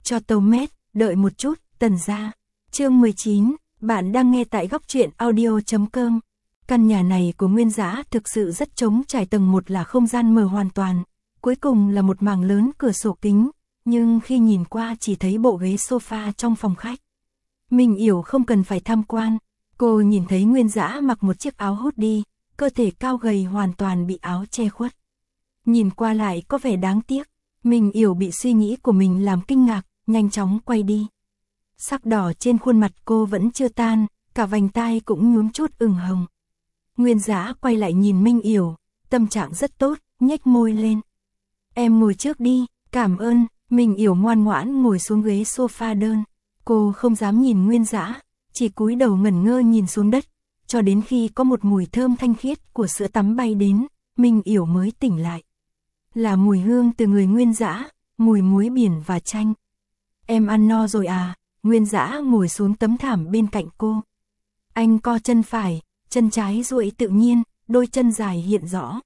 cho Tomet, đợi một chút, Tần gia. Chương 19, bạn đang nghe tại góc truyện audio.com. Căn nhà này của Nguyên Dã thực sự rất trống trải, tầng 1 là không gian mờ hoàn toàn, cuối cùng là một mảng lớn cửa sổ kính, nhưng khi nhìn qua chỉ thấy bộ ghế sofa trong phòng khách. Minh Yểu không cần phải tham quan, cô nhìn thấy Nguyên Dã mặc một chiếc áo hoodie, cơ thể cao gầy hoàn toàn bị áo che khuất. Nhìn qua lại có vẻ đáng tiếc, Minh Yểu bị suy nghĩ của mình làm kinh ngạc, nhanh chóng quay đi. Sắc đỏ trên khuôn mặt cô vẫn chưa tan, cả vành tai cũng nhuốm chút ửng hồng. Nguyên Dã quay lại nhìn Minh Yểu, tâm trạng rất tốt, nhếch môi lên. Em ngồi trước đi, cảm ơn. Minh Yểu ngoan ngoãn ngồi xuống ghế sofa đơn. Cô không dám nhìn Nguyên Dã, chỉ cúi đầu ngẩn ngơ nhìn xuống đất, cho đến khi có một mùi thơm thanh khiết của sữa tắm bay đến, Minh Yểu mới tỉnh lại. Là mùi hương từ người Nguyên Dã, mùi muối biển và chanh. Em ăn no rồi à? Nguyên Dã ngồi xuống tấm thảm bên cạnh cô. Anh co chân phải, chân trái duỗi tự nhiên, đôi chân dài hiện rõ.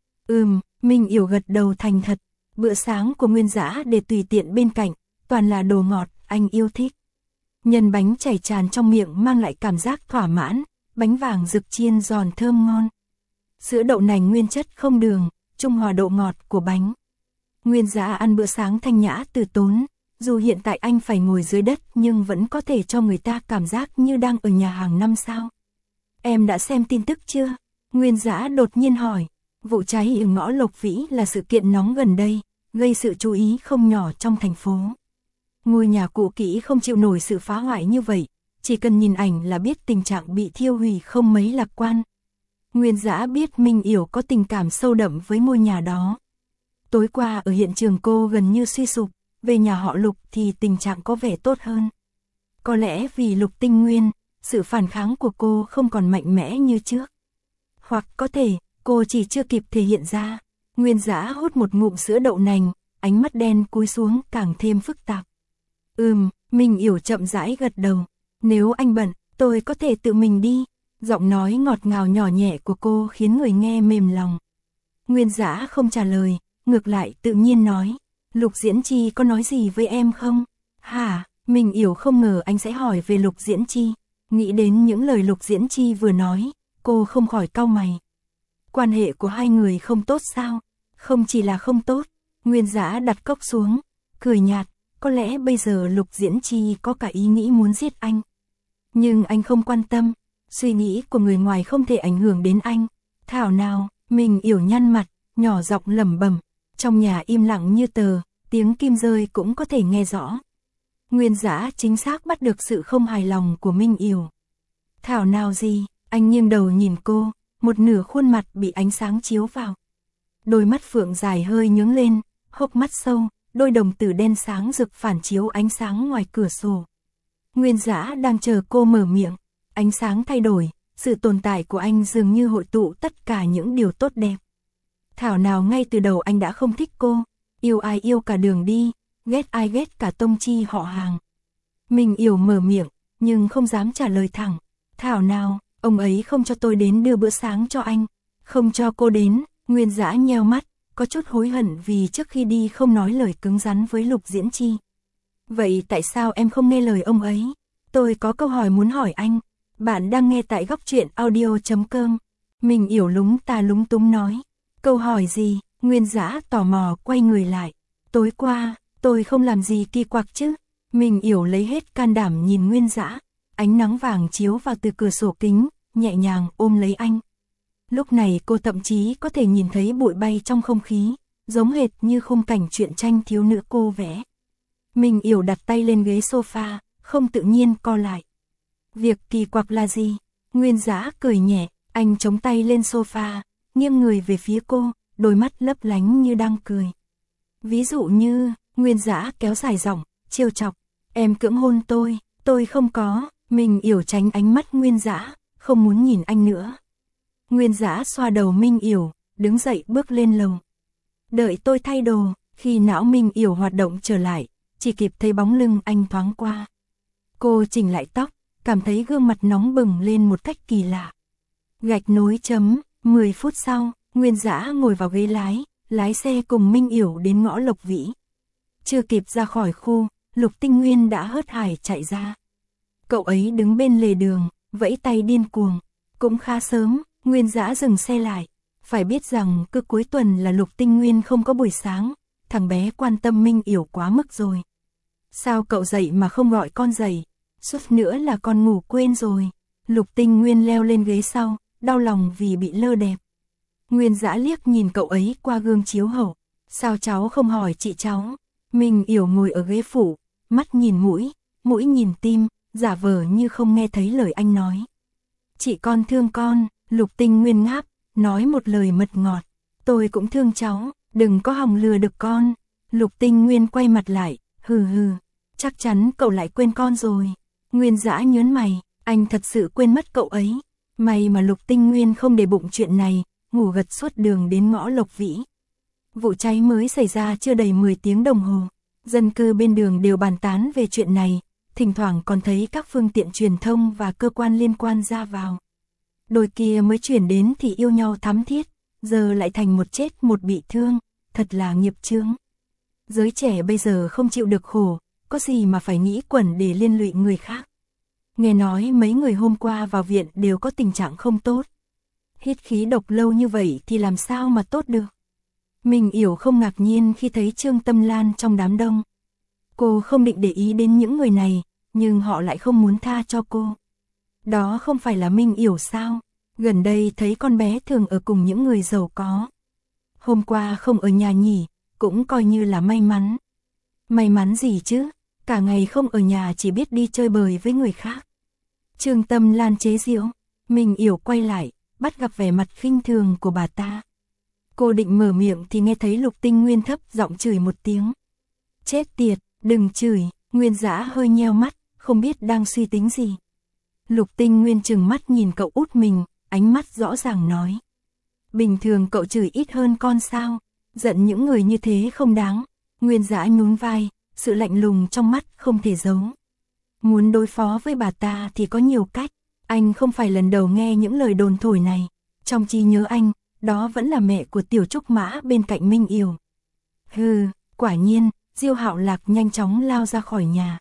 Minh Yểu gật đầu thành thật. Bữa sáng của Nguyên Dã để tùy tiện bên cạnh, toàn là đồ ngọt, anh yêu thích. Nhân bánh chảy tràn trong miệng mang lại cảm giác thỏa mãn, bánh vàng rực chiên giòn thơm ngon. Sữa đậu nành nguyên chất không đường, trung hòa độ ngọt của bánh. Nguyên Dã ăn bữa sáng thanh nhã từ tốn, dù hiện tại anh phải ngồi dưới đất nhưng vẫn có thể cho người ta cảm giác như đang ở nhà hàng 5 sao. Em đã xem tin tức chưa? Nguyên Dã đột nhiên hỏi. Vụ cháy ở ngõ Lộc Vĩ là sự kiện nóng gần đây, gây sự chú ý không nhỏ trong thành phố. Ngôi nhà cũ kỹ không chịu nổi sự phá hoại như vậy, chỉ cần nhìn ảnh là biết tình trạng bị thiêu hủy không mấy lạc quan. Nguyên Dã biết Minh Yểu có tình cảm sâu đậm với ngôi nhà đó. Tối qua ở hiện trường cô gần như suy sụp, về nhà họ Lục thì tình trạng có vẻ tốt hơn. Có lẽ vì Lục Tinh Nguyên, sự phản kháng của cô không còn mạnh mẽ như trước. Hoặc có thể, cô chỉ chưa kịp thể hiện ra. Nguyên Dã hút một ngụm sữa đậu nành, ánh mắt đen cúi xuống càng thêm phức tạp. Minh Yểu chậm rãi gật đầu. Nếu anh bận, tôi có thể tự mình đi. Giọng nói ngọt ngào nhỏ nhẹ của cô khiến người nghe mềm lòng. Nguyên Dã không trả lời, ngược lại tự nhiên nói. Lục Diễn Chi có nói gì với em không? Hả? Minh Yểu không ngờ anh sẽ hỏi về Lục Diễn Chi. Nghĩ đến những lời Lục Diễn Chi vừa nói, cô không khỏi cau mày. Quan hệ của hai người không tốt sao? Không chỉ là không tốt. Nguyên Dã đặt cốc xuống, cười nhạt. Có lẽ bây giờ Lục Diễn Chi có cả ý nghĩ muốn giết anh. Nhưng anh không quan tâm. Suy nghĩ của người ngoài không thể ảnh hưởng đến anh. Thảo nào, Minh Yểu nhăn mặt, nhỏ giọng lẩm bẩm. Trong nhà im lặng như tờ, tiếng kim rơi cũng có thể nghe rõ. Nguyên Dã chính xác bắt được sự không hài lòng của Minh Yểu. Thảo nào gì? Anh nghiêng đầu nhìn cô, một nửa khuôn mặt bị ánh sáng chiếu vào. Đôi mắt phượng dài hơi nhướng lên, hốc mắt sâu, đôi đồng tử đen sáng rực phản chiếu ánh sáng ngoài cửa sổ. Nguyên Dã đang chờ cô mở miệng, ánh sáng thay đổi, sự tồn tại của anh dường như hội tụ tất cả những điều tốt đẹp. Thảo nào ngay từ đầu anh đã không thích cô, yêu ai yêu cả đường đi, ghét ai ghét cả tông chi họ hàng. Minh Yểu mở miệng, nhưng không dám trả lời thẳng. Thảo nào, ông ấy không cho tôi đến đưa bữa sáng cho anh, không cho cô đến. Nguyên Dã nheo mắt, có chút hối hận vì trước khi đi không nói lời cứng rắn với Lục Diễn Chi. Vậy tại sao em không nghe lời ông ấy? Tôi có câu hỏi muốn hỏi anh. Bạn đang nghe tại góc truyện audio.com. Minh Yểu lúng ta lúng túng nói. Câu hỏi gì? Nguyên Dã tò mò quay người lại. Tối qua, tôi không làm gì kỳ quặc chứ? Minh Yểu lấy hết can đảm nhìn Nguyên Dã. Ánh nắng vàng chiếu vào từ cửa sổ kính, nhẹ nhàng ôm lấy anh. Lúc này cô thậm chí có thể nhìn thấy bụi bay trong không khí, giống hệt như khung cảnh truyện tranh thiếu nữ cô vẽ. Minh Yểu đặt tay lên ghế sofa, không tự nhiên co lại. Việc kỳ quặc là gì? Nguyên Dã cười nhẹ, anh chống tay lên sofa, nghiêng người về phía cô, đôi mắt lấp lánh như đang cười. Ví dụ như, Nguyên Dã kéo dài giọng, trêu chọc. Em cưỡng hôn tôi không có. Minh Yểu tránh ánh mắt Nguyên Dã, không muốn nhìn anh nữa. Nguyên Dã xoa đầu Minh Yểu, đứng dậy bước lên lầu. Đợi tôi thay đồ. Khi não Minh Yểu hoạt động trở lại, chỉ kịp thấy bóng lưng anh thoáng qua. Cô chỉnh lại tóc, cảm thấy gương mặt nóng bừng lên một cách kỳ lạ. Gạch nối chấm, 10 phút sau, Nguyên Dã ngồi vào ghế lái xe cùng Minh Yểu đến ngõ Lộc Vĩ. Chưa kịp ra khỏi khu, Lục Tinh Nguyên đã hớt hải chạy ra. Cậu ấy đứng bên lề đường, vẫy tay điên cuồng. Cũng khá sớm, Nguyên Dã dừng xe lại. Phải biết rằng cứ cuối tuần là Lục Tinh Nguyên không có buổi sáng, thằng bé quan tâm Minh Yểu quá mức rồi. Sao cậu dậy mà không gọi con dậy? Suốt nữa là con ngủ quên rồi. Lục Tinh Nguyên leo lên ghế sau, đau lòng vì bị lơ đẹp. Nguyên Dã liếc nhìn cậu ấy qua gương chiếu hậu. Sao cháu không hỏi chị cháu? Minh Yểu ngồi ở ghế phụ, mắt nhìn mũi nhìn tim, giả vờ như không nghe thấy lời anh nói. Chị con thương con, Lục Tinh Nguyên ngáp, nói một lời mật ngọt. Tôi cũng thương cháu, đừng có hòng lừa được con. Lục Tinh Nguyên quay mặt lại, hừ hừ, chắc chắn cậu lại quên con rồi. Nguyên Dã nhớn mày, anh thật sự quên mất cậu ấy. May mà Lục Tinh Nguyên không để bụng chuyện này, ngủ gật suốt đường đến ngõ Lộc Vĩ. Vụ cháy mới xảy ra chưa đầy 10 tiếng đồng hồ. Dân cư bên đường đều bàn tán về chuyện này, thỉnh thoảng còn thấy các phương tiện truyền thông và cơ quan liên quan ra vào. Đôi kia mới chuyển đến thì yêu nhau thắm thiết, giờ lại thành một chết một bị thương, thật là nghiệp chướng. Giới trẻ bây giờ không chịu được khổ, có gì mà phải nghĩ quẩn để liên lụy người khác. Nghe nói mấy người hôm qua vào viện đều có tình trạng không tốt. Hít khí độc lâu như vậy thì làm sao mà tốt được. Minh Yểu không ngạc nhiên khi thấy Trương Tâm Lan trong đám đông. Cô không định để ý đến những người này, nhưng họ lại không muốn tha cho cô. Đó không phải là Minh Yểu sao? Gần đây thấy con bé thường ở cùng những người giàu có. Hôm qua không ở nhà nhỉ, cũng coi như là may mắn. May mắn gì chứ, cả ngày không ở nhà chỉ biết đi chơi bời với người khác. Trương Tâm Lan chế giễu, Minh Yểu quay lại, bắt gặp vẻ mặt khinh thường của bà ta. Cô định mở miệng thì nghe thấy Lục Tinh Nguyên thấp giọng chửi một tiếng. Chết tiệt, đừng chửi, Nguyên Dã hơi nheo mắt, không biết đang suy tính gì. Lục Tinh Nguyên trừng mắt nhìn cậu út mình, ánh mắt rõ ràng nói. Bình thường cậu chửi ít hơn con sao, giận những người như thế không đáng. Nguyên Dã nhún vai, sự lạnh lùng trong mắt không thể giấu. Muốn đối phó với bà ta thì có nhiều cách, anh không phải lần đầu nghe những lời đồn thổi này. Trong trí nhớ anh, đó vẫn là mẹ của Tiểu Trúc Mã bên cạnh Minh Yểu. Hừ, quả nhiên, Diêu Hạo Lạc nhanh chóng lao ra khỏi nhà.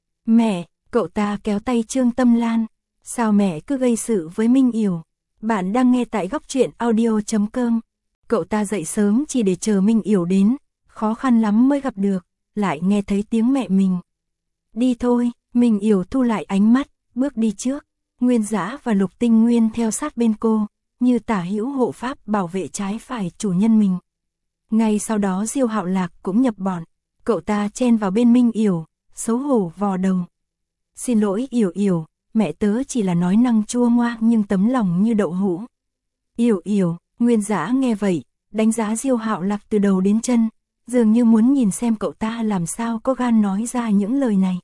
Mẹ, cậu ta kéo tay Trương Tâm Lan. Sao mẹ cứ gây sự với Minh Yểu? Bạn đang nghe tại góc truyện audio.com. Cậu ta dậy sớm chỉ để chờ Minh Yểu đến, khó khăn lắm mới gặp được, lại nghe thấy tiếng mẹ mình. Đi thôi, Minh Yểu thu lại ánh mắt, bước đi trước. Nguyên Dã và Lục Tinh Nguyên theo sát bên cô, như tả hữu hộ pháp bảo vệ trái phải chủ nhân mình. Ngay sau đó Diêu Hạo Lạc cũng nhập bọn, cậu ta chen vào bên Minh Yểu, xấu hổ vò đầu. Xin lỗi Yểu Yểu, mẹ tớ chỉ là nói năng chua ngoa nhưng tấm lòng như đậu hũ. Yểu Yểu, Nguyên Dã nghe vậy, đánh giá Diêu Hạo Lạc từ đầu đến chân, dường như muốn nhìn xem cậu ta làm sao có gan nói ra những lời này.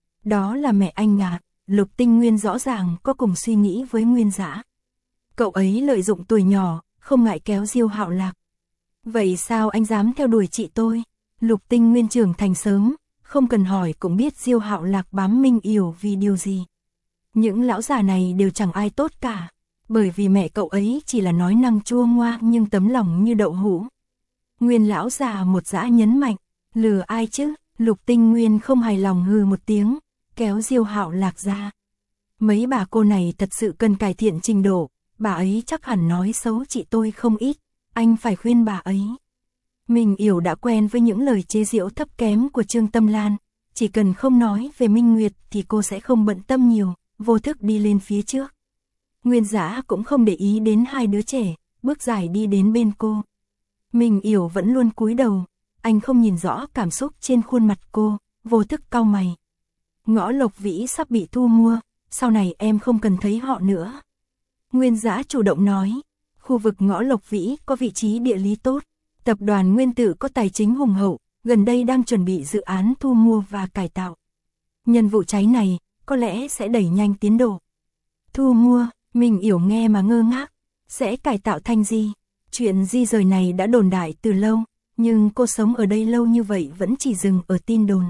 Đó là mẹ anh à, Lục Tinh Nguyên rõ ràng có cùng suy nghĩ với Nguyên Dã. Cậu ấy lợi dụng tuổi nhỏ, không ngại kéo Diêu Hạo Lạc. Vậy sao anh dám theo đuổi chị tôi? Lục Tinh Nguyên trưởng thành sớm, không cần hỏi cũng biết Diêu Hạo Lạc bám Minh Yểu vì điều gì. Những lão già này đều chẳng ai tốt cả, bởi vì mẹ cậu ấy chỉ là nói năng chua ngoa nhưng tấm lòng như đậu hũ. Nguyên lão già một dã nhấn mạnh, lừa ai chứ? Lục Tinh Nguyên không hài lòng hừ một tiếng, kéo Diêu Hạo Lạc ra. Mấy bà cô này thật sự cần cải thiện trình độ, bà ấy chắc hẳn nói xấu chị tôi không ít, anh phải khuyên bà ấy. Minh Yểu đã quen với những lời chế giễu thấp kém của Trương Tâm Lan, chỉ cần không nói về Minh Nguyệt thì cô sẽ không bận tâm nhiều, vô thức đi lên phía trước. Nguyên Dã cũng không để ý đến hai đứa trẻ, bước dài đi đến bên cô. Minh Yểu vẫn luôn cúi đầu, anh không nhìn rõ cảm xúc trên khuôn mặt cô, vô thức cau mày. Ngõ Lộc Vĩ sắp bị thu mua, sau này em không cần thấy họ nữa. Nguyên Dã chủ động nói, khu vực ngõ Lộc Vĩ có vị trí địa lý tốt, tập đoàn Nguyên Tử có tài chính hùng hậu, gần đây đang chuẩn bị dự án thu mua và cải tạo. Nhân vụ cháy này, có lẽ sẽ đẩy nhanh tiến độ. Thu mua, Minh Yểu nghe mà ngơ ngác, sẽ cải tạo thành gì? Chuyện di rời này đã đồn đại từ lâu, nhưng cô sống ở đây lâu như vậy vẫn chỉ dừng ở tin đồn.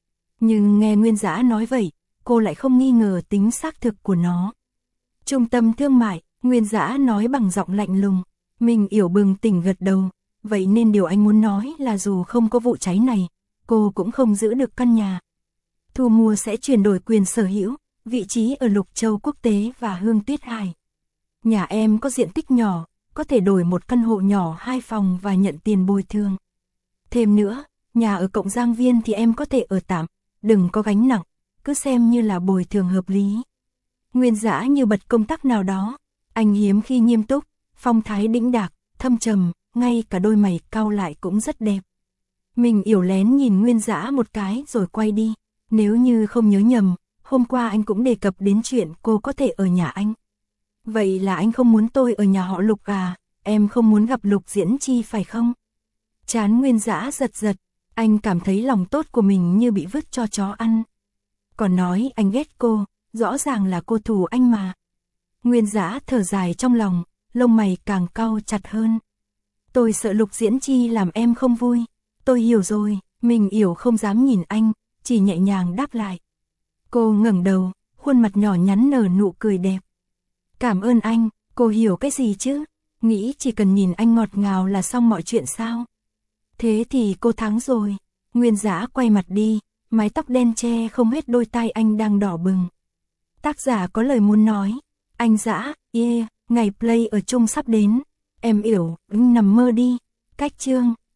Nhưng nghe Nguyên Dã nói vậy, cô lại không nghi ngờ tính xác thực của nó. Trung tâm thương mại, Nguyên Dã nói bằng giọng lạnh lùng. Minh Yểu bừng tỉnh gật đầu, vậy nên điều anh muốn nói là dù không có vụ cháy này, cô cũng không giữ được căn nhà. thu mua sẽ chuyển đổi quyền sở hữu, vị trí ở Lục Châu Quốc tế và Hương Tuyết Hải. Nhà em có diện tích nhỏ, có thể đổi một căn hộ nhỏ 2 phòng và nhận tiền bồi thường. Thêm nữa, nhà ở Cộng Giang Viên thì em có thể ở tạm, đừng có gánh nặng, cứ xem như là bồi thường hợp lý. Nguyên Dã như bật công tắc nào đó, anh hiếm khi nghiêm túc, phong thái đĩnh đạc, thâm trầm, ngay cả đôi mày cau lại cũng rất đẹp. Mình yểu lén nhìn Nguyên Dã một cái rồi quay đi. Nếu như không nhớ nhầm, hôm qua anh cũng đề cập đến chuyện cô có thể ở nhà anh. Vậy là anh không muốn tôi ở nhà họ Lục à, em không muốn gặp Lục Diễn Chi phải không? Trán Nguyên Dã giật giật, anh cảm thấy lòng tốt của mình như bị vứt cho chó ăn. Còn nói anh ghét cô, rõ ràng là cô thù anh mà. Nguyên Dã thở dài trong lòng, lông mày càng cau chặt hơn. Tôi sợ Lục Diễn Chi làm em không vui. Tôi hiểu rồi, mình yểu không dám nhìn anh, chỉ nhẹ nhàng đáp lại. Cô ngẩng đầu, khuôn mặt nhỏ nhắn nở nụ cười đẹp. Cảm ơn anh, cô hiểu cái gì chứ? Nghĩ chỉ cần nhìn anh ngọt ngào là xong mọi chuyện sao? Thế thì cô thắng rồi. Nguyên Dã quay mặt đi, mái tóc đen che không hết đôi tai anh đang đỏ bừng. Tác giả có lời muốn nói. Anh Dã, ngày play ở chung sắp đến. Em yểu, nằm mơ đi. Cách chương.